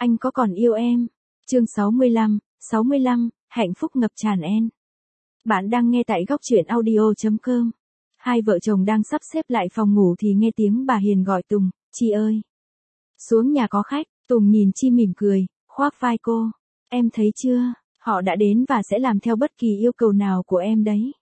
Anh có còn yêu em? Chương 65, hạnh phúc ngập tràn en. Bạn đang nghe tại góc truyện audio.com. Hai vợ chồng đang sắp xếp lại phòng ngủ thì nghe tiếng bà Hiền gọi Tùng, "Chi ơi, xuống nhà có khách." Tùng nhìn Chi mỉm cười, khoác vai cô, "Em thấy chưa, họ đã đến và sẽ làm theo bất kỳ yêu cầu nào của em đấy.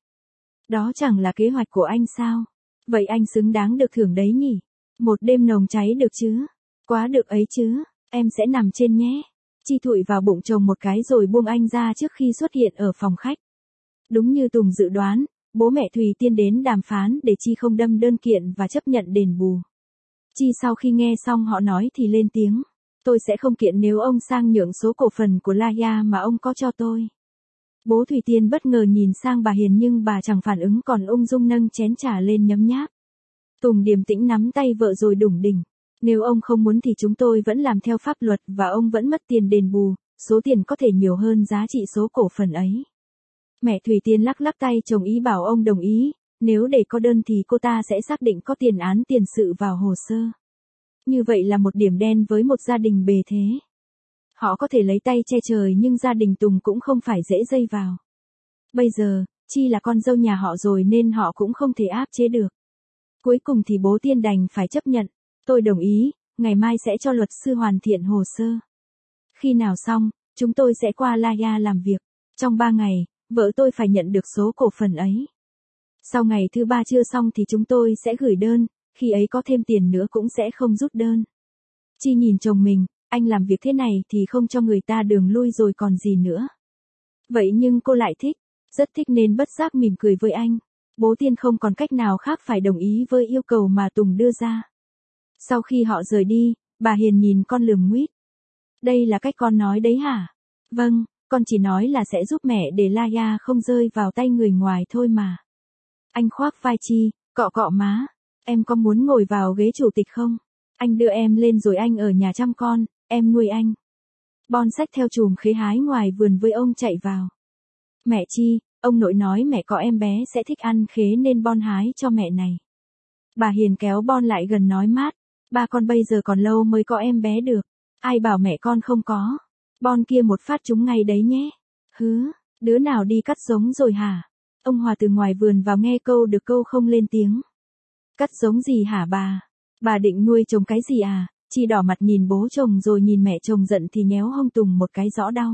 Đó chẳng là kế hoạch của anh sao? Vậy anh xứng đáng được thưởng đấy nhỉ? Một đêm nồng cháy được chứ? Quá được ấy chứ, em sẽ nằm trên nhé." Chi thụi vào bụng chồng một cái rồi buông anh ra trước khi xuất hiện ở phòng khách. Đúng như Tùng dự đoán, bố mẹ Thùy Tiên đến đàm phán để Chi không đâm đơn kiện và chấp nhận đền bù. Chi sau khi nghe xong họ nói thì lên tiếng, "Tôi sẽ không kiện nếu ông sang nhượng số cổ phần của Laya mà ông có cho tôi." Bố Thùy Tiên bất ngờ nhìn sang bà Hiền nhưng bà chẳng phản ứng còn ung dung nâng chén trà lên nhấm nháp. Tùng điềm tĩnh nắm tay vợ rồi đủng đỉnh, "Nếu ông không muốn thì chúng tôi vẫn làm theo pháp luật và ông vẫn mất tiền đền bù, số tiền có thể nhiều hơn giá trị số cổ phần ấy." Mẹ Thùy Tiên lắc lắc tay chồng ý bảo ông đồng ý, nếu để có đơn thì cô ta sẽ xác định có tiền án tiền sự vào hồ sơ. Như vậy là một điểm đen với một gia đình bề thế. Họ có thể lấy tay che trời nhưng gia đình Tùng cũng không phải dễ dây vào. Bây giờ, Chi là con dâu nhà họ rồi nên họ cũng không thể áp chế được. Cuối cùng thì bố Tiên đành phải chấp nhận, "Tôi đồng ý, ngày mai sẽ cho luật sư hoàn thiện hồ sơ. Khi nào xong, chúng tôi sẽ qua Laya làm việc. Trong 3 ngày, vợ tôi phải nhận được số cổ phần ấy. Sau ngày thứ 3 chưa xong thì chúng tôi sẽ gửi đơn, khi ấy có thêm tiền nữa cũng sẽ không rút đơn." Chi nhìn chồng mình, anh làm việc thế này thì không cho người ta đường lui rồi còn gì nữa. Vậy nhưng cô lại thích, rất thích nên bất giác mỉm cười với anh. Bố Tiên không còn cách nào khác phải đồng ý với yêu cầu mà Tùng đưa ra. Sau khi họ rời đi, bà Hiền nhìn con lườm nguýt. "Đây là cách con nói đấy hả?" "Vâng, con chỉ nói là sẽ giúp mẹ để Laya không rơi vào tay người ngoài thôi mà." Anh khoác vai Chi, cọ cọ má, "Em có muốn ngồi vào ghế chủ tịch không? Anh đưa em lên rồi anh ở nhà chăm con, em nuôi anh." Bon xách theo chùm khế hái ngoài vườn với ông chạy vào. "Mẹ Chi, ông nội nói mẹ có em bé sẽ thích ăn khế nên Bon hái cho mẹ này." Bà Hiền kéo Bon lại gần nói mát, "Ba con bây giờ còn lâu mới có em bé được. Ai bảo mẹ con không có. Bon kia một phát trúng ngay đấy nhé." "Hứ, đứa nào đi cắt giống rồi hả?" Ông Hòa từ ngoài vườn vào nghe câu được câu không lên tiếng. "Cắt giống gì hả bà? Bà định nuôi trồng cái gì à?" Chi đỏ mặt nhìn bố chồng rồi nhìn mẹ chồng giận thì nhéo hông Tùng một cái rõ đau.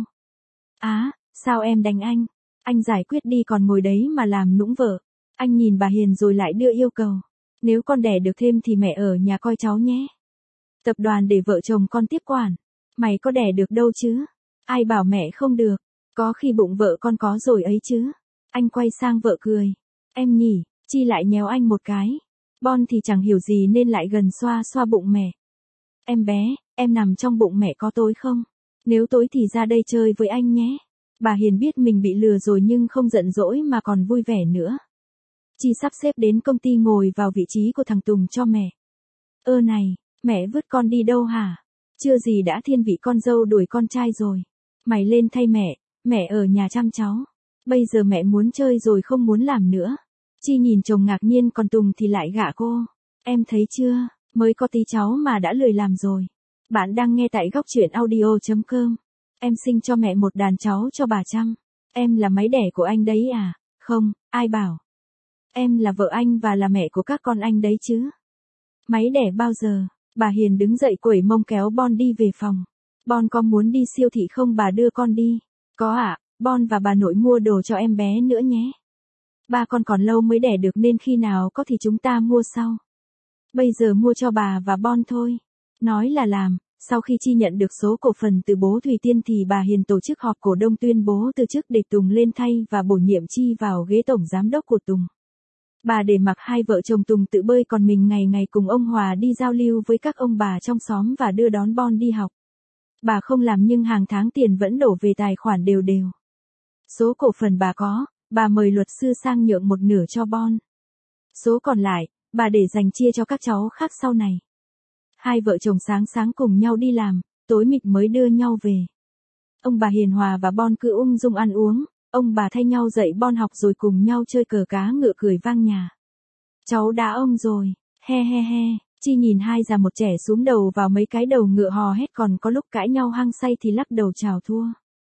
"Á, sao em đánh anh? Anh giải quyết đi còn ngồi đấy mà làm nũng vợ." Anh nhìn bà Hiền rồi lại đưa yêu cầu, "Nếu con đẻ được thêm thì mẹ ở nhà coi cháu nhé. Tập đoàn để vợ chồng con tiếp quản. Mày có đẻ được đâu chứ? Ai bảo mẹ không được, có khi bụng vợ con có rồi ấy chứ." Anh quay sang vợ cười, "Em nhỉ." Chi lại nhéo anh một cái. Bon thì chẳng hiểu gì nên lại gần xoa xoa bụng mẹ. "Em bé, em nằm trong bụng mẹ có tối không? Nếu tối thì ra đây chơi với anh nhé." Bà Hiền biết mình bị lừa rồi nhưng không giận dỗi mà còn vui vẻ nữa. Chi sắp xếp đến công ty ngồi vào vị trí của thằng Tùng cho mẹ. "Ơ này, mẹ vứt con đi đâu hả? Chưa gì đã thiên vị con dâu đuổi con trai rồi. Mày lên thay mẹ ở nhà chăm cháu. Bây giờ mẹ muốn chơi rồi không muốn làm nữa." Chi nhìn chồng ngạc nhiên còn Tùng thì lại gạ cô. "Em thấy chưa, mới có tí cháu mà đã lười làm rồi." Bạn đang nghe tại góc truyện audio.com. "Em sinh cho mẹ một đàn cháu cho bà chăm. Em là máy đẻ của anh đấy à?" "Không, ai bảo. Em là vợ anh và là mẹ của các con anh đấy chứ. Máy đẻ bao giờ?" Bà Hiền đứng dậy quẩy mông kéo Bon đi về phòng. "Bon có muốn đi siêu thị không, bà đưa con đi." "Có ạ, Bon và bà nội mua đồ cho em bé nữa nhé. Ba con còn lâu mới đẻ được nên khi nào có thì chúng ta mua sau. Bây giờ mua cho bà và Bon thôi." Nói là làm, sau khi Chi nhận được số cổ phần từ bố Thùy Tiên thì bà Hiền tổ chức họp cổ đông tuyên bố từ chức để Tùng lên thay và bổ nhiệm Chi vào ghế tổng giám đốc của Tùng. Bà để mặc hai vợ chồng Tùng tự bơi còn mình ngày ngày cùng ông Hòa đi giao lưu với các ông bà trong xóm và đưa đón Bon đi học. Bà không làm nhưng hàng tháng tiền vẫn đổ về tài khoản đều đều. Số cổ phần bà có, bà mời luật sư sang nhượng một nửa cho Bon. Số còn lại, bà để dành chia cho các cháu khác sau này. Hai vợ chồng sáng sáng cùng nhau đi làm, tối mịt mới đưa nhau về. Ông bà hiền hòa và Bon cứ ung dung ăn uống, ông bà thay nhau dạy Bon học rồi cùng nhau chơi cờ cá ngựa cười vang nhà. "Cháu đã ông rồi, he he he." Chi nhìn hai già một trẻ súm đầu vào mấy cái đầu ngựa hò hét, còn có lúc cãi nhau hăng say thì lắc đầu chào thua.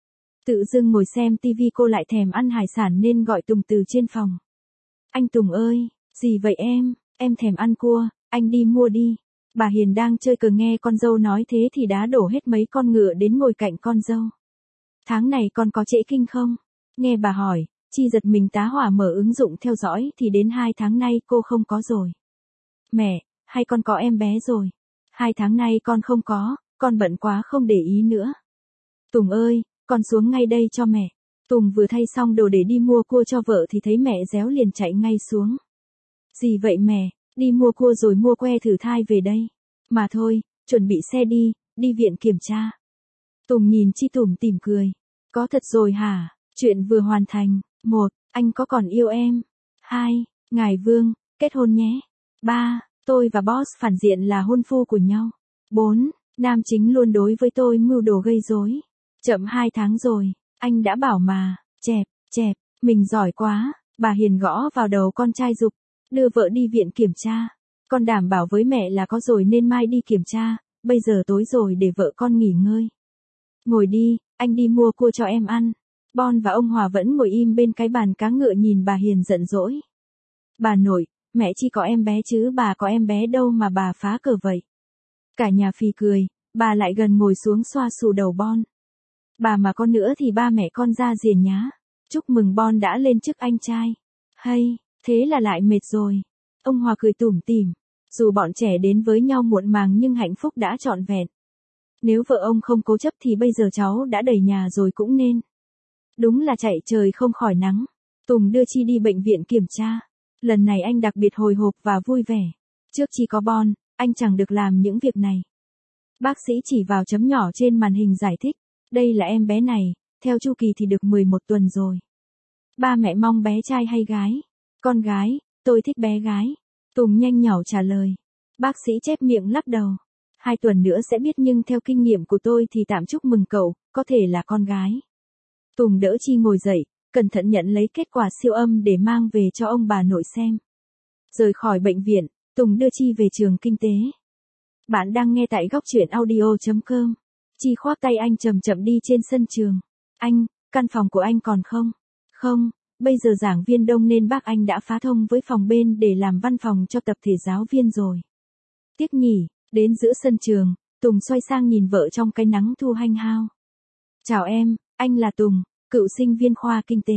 Tự dưng ngồi xem tivi cô lại thèm ăn hải sản nên gọi Tùng từ trên phòng. Anh Tùng ơi, gì vậy em thèm ăn cua, anh đi mua đi. Bà Hiền đang chơi cờ nghe con dâu nói thế thì đá đổ hết mấy con ngựa đến ngồi cạnh con dâu. Tháng này con có trễ kinh không? Nghe bà hỏi, Chi giật mình tá hỏa mở ứng dụng theo dõi thì đến 2 tháng nay cô không có rồi. Mẹ, hay con có em bé rồi? 2 tháng nay con không có, con bận quá không để ý nữa. Tùng ơi, con xuống ngay đây cho mẹ. Tùng vừa thay xong đồ để đi mua cua cho vợ thì thấy mẹ réo liền chạy ngay xuống. Gì vậy mẹ, đi mua cua rồi mua que thử thai về đây. Mà thôi, chuẩn bị xe đi viện kiểm tra. Tùng nhìn Chi tủm tỉm cười. Có thật rồi hả? Chuyện vừa hoàn thành. 1. Anh có còn yêu em? 2. Ngài Vương, kết hôn nhé. 3. Tôi và boss phản diện là hôn phu của nhau. 4. Nam chính luôn đối với tôi mưu đồ gây rối. Chậm 2 tháng rồi, anh đã bảo mà, chẹp, mình giỏi quá. Bà Hiền gõ vào đầu con trai giục, đưa vợ đi viện kiểm tra. Con đảm bảo với mẹ là có rồi nên mai đi kiểm tra, bây giờ tối rồi để vợ con nghỉ ngơi. Ngồi đi, anh đi mua cua cho em ăn. Bon và ông Hòa vẫn ngồi im bên cái bàn cá ngựa nhìn bà Hiền giận dỗi. Bà nội, mẹ Chi có em bé chứ bà có em bé đâu mà bà phá cờ vậy. Cả nhà phì cười, bà lại gần ngồi xuống xoa xù đầu Bon. Bà mà có nữa thì ba mẹ con ra riêng nhá. Chúc mừng Bon đã lên chức anh trai. Hay, thế là lại mệt rồi. Ông Hòa cười tủm tỉm. Dù bọn trẻ đến với nhau muộn màng nhưng hạnh phúc đã trọn vẹn. Nếu vợ ông không cố chấp thì bây giờ cháu đã đầy nhà rồi cũng nên. Đúng là chạy trời không khỏi nắng. Tùng đưa Chi đi bệnh viện kiểm tra. Lần này anh đặc biệt hồi hộp và vui vẻ. Trước Chi có Bon, anh chẳng được làm những việc này. Bác sĩ chỉ vào chấm nhỏ trên màn hình giải thích. Đây là em bé này, theo chu kỳ thì được 11 tuần rồi. Ba mẹ mong bé trai hay gái? Con gái, tôi thích bé gái. Tùng nhanh nhảu trả lời. Bác sĩ chép miệng lắc đầu. 2 tuần nữa sẽ biết nhưng theo kinh nghiệm của tôi thì tạm chúc mừng cậu, có thể là con gái. Tùng đỡ Chi ngồi dậy, cẩn thận nhận lấy kết quả siêu âm để mang về cho ông bà nội xem. Rời khỏi bệnh viện, Tùng đưa Chi về trường kinh tế. Bạn đang nghe tại góc truyện audio.com. Chi khoác tay anh chậm chậm đi trên sân trường. Anh, căn phòng của anh còn không? Không, bây giờ giảng viên đông nên bác anh đã phá thông với phòng bên để làm văn phòng cho tập thể giáo viên rồi. Tiếc nhỉ, đến giữa sân trường, Tùng xoay sang nhìn vợ trong cái nắng thu hanh hao. Chào em, anh là Tùng, cựu sinh viên khoa kinh tế.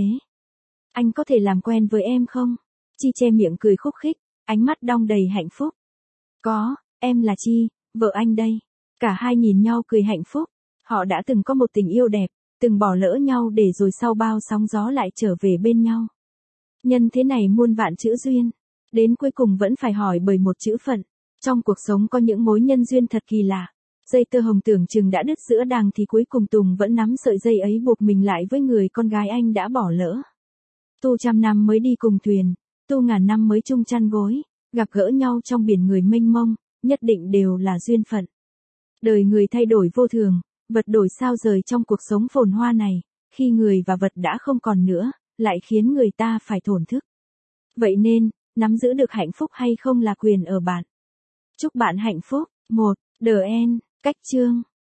Anh có thể làm quen với em không? Chi che miệng cười khúc khích, ánh mắt đong đầy hạnh phúc. Có, em là Chi, vợ anh đây. Cả hai nhìn nhau cười hạnh phúc. Họ đã từng có một tình yêu đẹp, từng bỏ lỡ nhau để rồi sau bao sóng gió lại trở về bên nhau. Nhân thế này muôn vạn chữ duyên. Đến cuối cùng vẫn phải hỏi bởi một chữ phận. Trong cuộc sống có những mối nhân duyên thật kỳ lạ. Dây tơ hồng tưởng chừng đã đứt giữa đàng thì cuối cùng Tùng vẫn nắm sợi dây ấy buộc mình lại với người con gái anh đã bỏ lỡ. Tu 100 năm mới đi cùng thuyền, tu ngàn năm mới chung chăn gối, gặp gỡ nhau trong biển người mênh mông, nhất định đều là duyên phận. Đời người thay đổi vô thường, vật đổi sao rời trong cuộc sống phồn hoa này, khi người và vật đã không còn nữa, lại khiến người ta phải thổn thức. Vậy nên, nắm giữ được hạnh phúc hay không là quyền ở bạn. Chúc bạn hạnh phúc. 1. The End, cách chương.